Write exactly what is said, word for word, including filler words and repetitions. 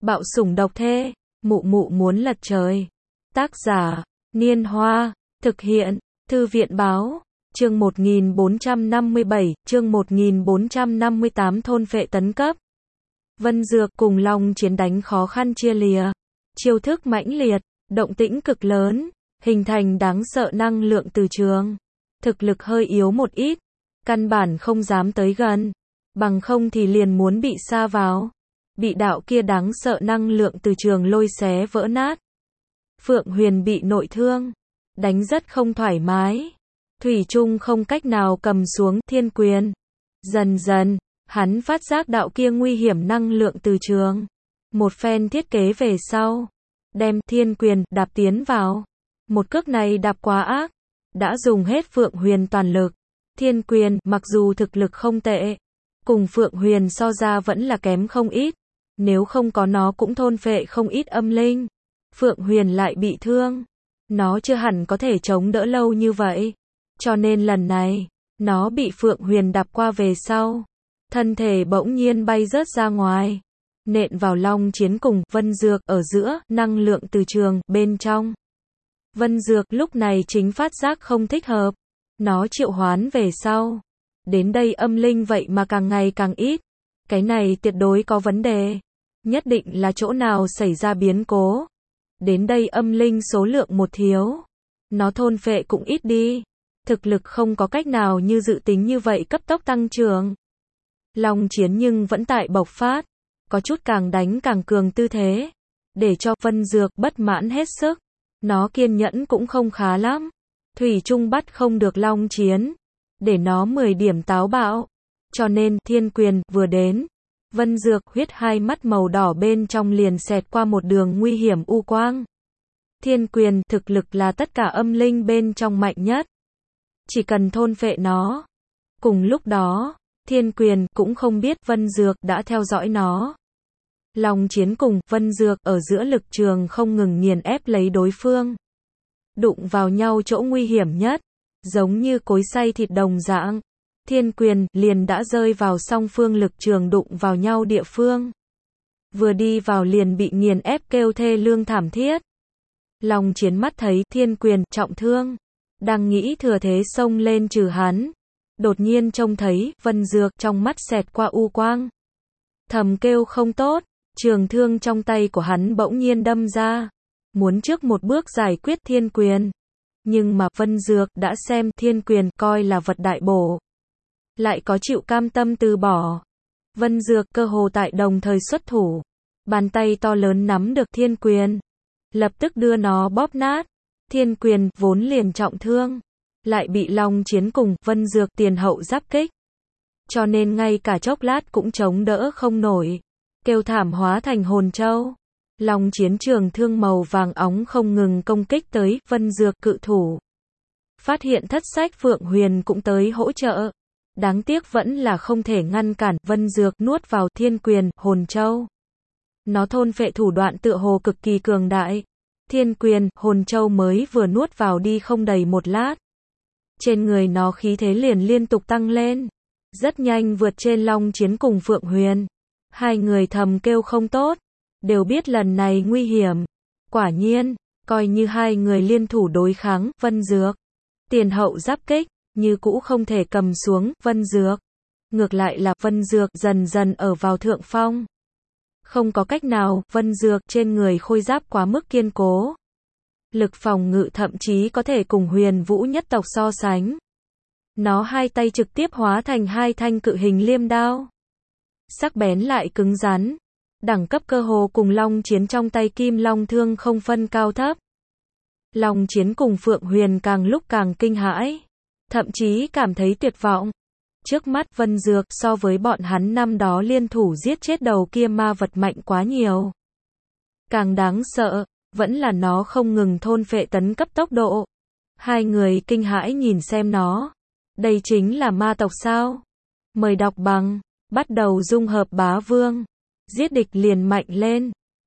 Bạo sủng độc thê, mụ mụ muốn lật trời. Tác giả, Niên Hoa, thực hiện, Thư viện báo, chương một nghìn bốn trăm năm mươi bảy, chương một nghìn bốn trăm năm mươi tám thôn phệ tấn cấp. Vân Dược cùng Long Chiến đánh khó khăn chia lìa. Chiêu thức mãnh liệt, động tĩnh cực lớn, hình thành đáng sợ năng lượng từ trường. Thực lực hơi yếu một ít, căn bản không dám tới gần, bằng không thì liền muốn bị sa vào. Bị đạo kia đáng sợ năng lượng từ trường lôi xé vỡ nát. Phượng Huyền bị nội thương, đánh rất không thoải mái. Thủy chung không cách nào cầm xuống thiên quyền. Dần dần, hắn phát giác đạo kia nguy hiểm năng lượng từ trường. Một phen thiết kế về sau, đem thiên quyền đạp tiến vào. Một cước này đạp quá ác, đã dùng hết Phượng Huyền toàn lực. Thiên quyền mặc dù thực lực không tệ, cùng Phượng Huyền so ra vẫn là kém không ít. Nếu không có nó cũng thôn phệ không ít âm linh. Phượng Huyền lại bị thương, nó chưa hẳn có thể chống đỡ lâu như vậy. Cho nên lần này, nó bị Phượng Huyền đạp qua về sau, thân thể bỗng nhiên bay rớt ra ngoài, nện vào Long Chiến cùng Vân Dược ở giữa năng lượng từ trường bên trong. Vân Dược lúc này chính phát giác không thích hợp, nó triệu hoán về sau, đến đây âm linh vậy mà càng ngày càng ít. Cái này tuyệt đối có vấn đề, nhất định là chỗ nào xảy ra biến cố. Đến đây âm linh số lượng một thiếu, nó thôn phệ cũng ít đi, thực lực không có cách nào như dự tính như vậy cấp tốc tăng trưởng. Long Chiến nhưng vẫn tại bộc phát, có chút càng đánh càng cường tư thế, để cho Vân Dược bất mãn hết sức. Nó kiên nhẫn cũng không khá lắm, thủy chung bắt không được Long Chiến, để nó mười điểm táo bạo. Cho nên thiên quyền vừa đến, Vân Dược huyết hai mắt màu đỏ bên trong liền xẹt qua một đường nguy hiểm u quang. Thiên quyền thực lực là tất cả âm linh bên trong mạnh nhất, chỉ cần thôn phệ nó. Cùng lúc đó, thiên quyền cũng không biết Vân Dược đã theo dõi nó. Long Chiến cùng Vân Dược ở giữa lực trường không ngừng nghiền ép lấy đối phương. Đụng vào nhau chỗ nguy hiểm nhất, giống như cối xay thịt đồng dạng. Thiên quyền liền đã rơi vào song phương lực trường đụng vào nhau địa phương. Vừa đi vào liền bị nghiền ép kêu thê lương thảm thiết. Long Chiến mắt thấy thiên quyền trọng thương, đang nghĩ thừa thế xông lên trừ hắn. Đột nhiên trông thấy Vân Dược trong mắt xẹt qua u quang. Thầm kêu không tốt, trường thương trong tay của hắn bỗng nhiên đâm ra, muốn trước một bước giải quyết thiên quyền. Nhưng mà Vân Dược đã xem thiên quyền coi là vật đại bổ, lại có chịu cam tâm từ bỏ. Vân Dược cơ hồ tại đồng thời xuất thủ, bàn tay to lớn nắm được thiên quyền, lập tức đưa nó bóp nát. Thiên quyền vốn liền trọng thương, lại bị Long Chiến cùng Vân Dược tiền hậu giáp kích, cho nên ngay cả chốc lát cũng chống đỡ không nổi, kêu thảm hóa thành hồn châu. Long Chiến trường thương màu vàng óng không ngừng công kích tới Vân Dược cự thủ. Phát hiện thất sách Phượng Huyền cũng tới hỗ trợ, đáng tiếc vẫn là không thể ngăn cản Vân Dược nuốt vào thiên quyền hồn châu. Nó thôn phệ thủ đoạn tựa hồ cực kỳ cường đại. Thiên quyền hồn châu mới vừa nuốt vào đi không đầy một lát, trên người nó khí thế liền liên tục tăng lên, rất nhanh vượt trên Long Chiến cùng Phượng Huyền. Hai người thầm kêu không tốt, đều biết lần này nguy hiểm. Quả nhiên, coi như hai người liên thủ đối kháng Vân Dược, tiền hậu giáp kích, như cũ không thể cầm xuống Vân Dược. Ngược lại là Vân Dược dần dần ở vào thượng phong. Không có cách nào, Vân Dược trên người khôi giáp quá mức kiên cố. Lực phòng ngự thậm chí có thể cùng Huyền Vũ nhất tộc so sánh. Nó hai tay trực tiếp hóa thành hai thanh cự hình liêm đao. Sắc bén lại cứng rắn. Đẳng cấp cơ hồ cùng Long Chiến trong tay Kim Long thương không phân cao thấp. Long Chiến cùng Phượng Huyền càng lúc càng kinh hãi, thậm chí cảm thấy tuyệt vọng. Trước mắt Vân Dược so với bọn hắn năm đó liên thủ giết chết đầu kia ma vật mạnh quá nhiều. Càng đáng sợ, vẫn là nó không ngừng thôn phệ tấn cấp tốc độ. Hai người kinh hãi nhìn xem nó. Đây chính là ma tộc sao? Mời đọc bằng, bắt đầu dung hợp bá vương. Giết địch liền mạnh lên.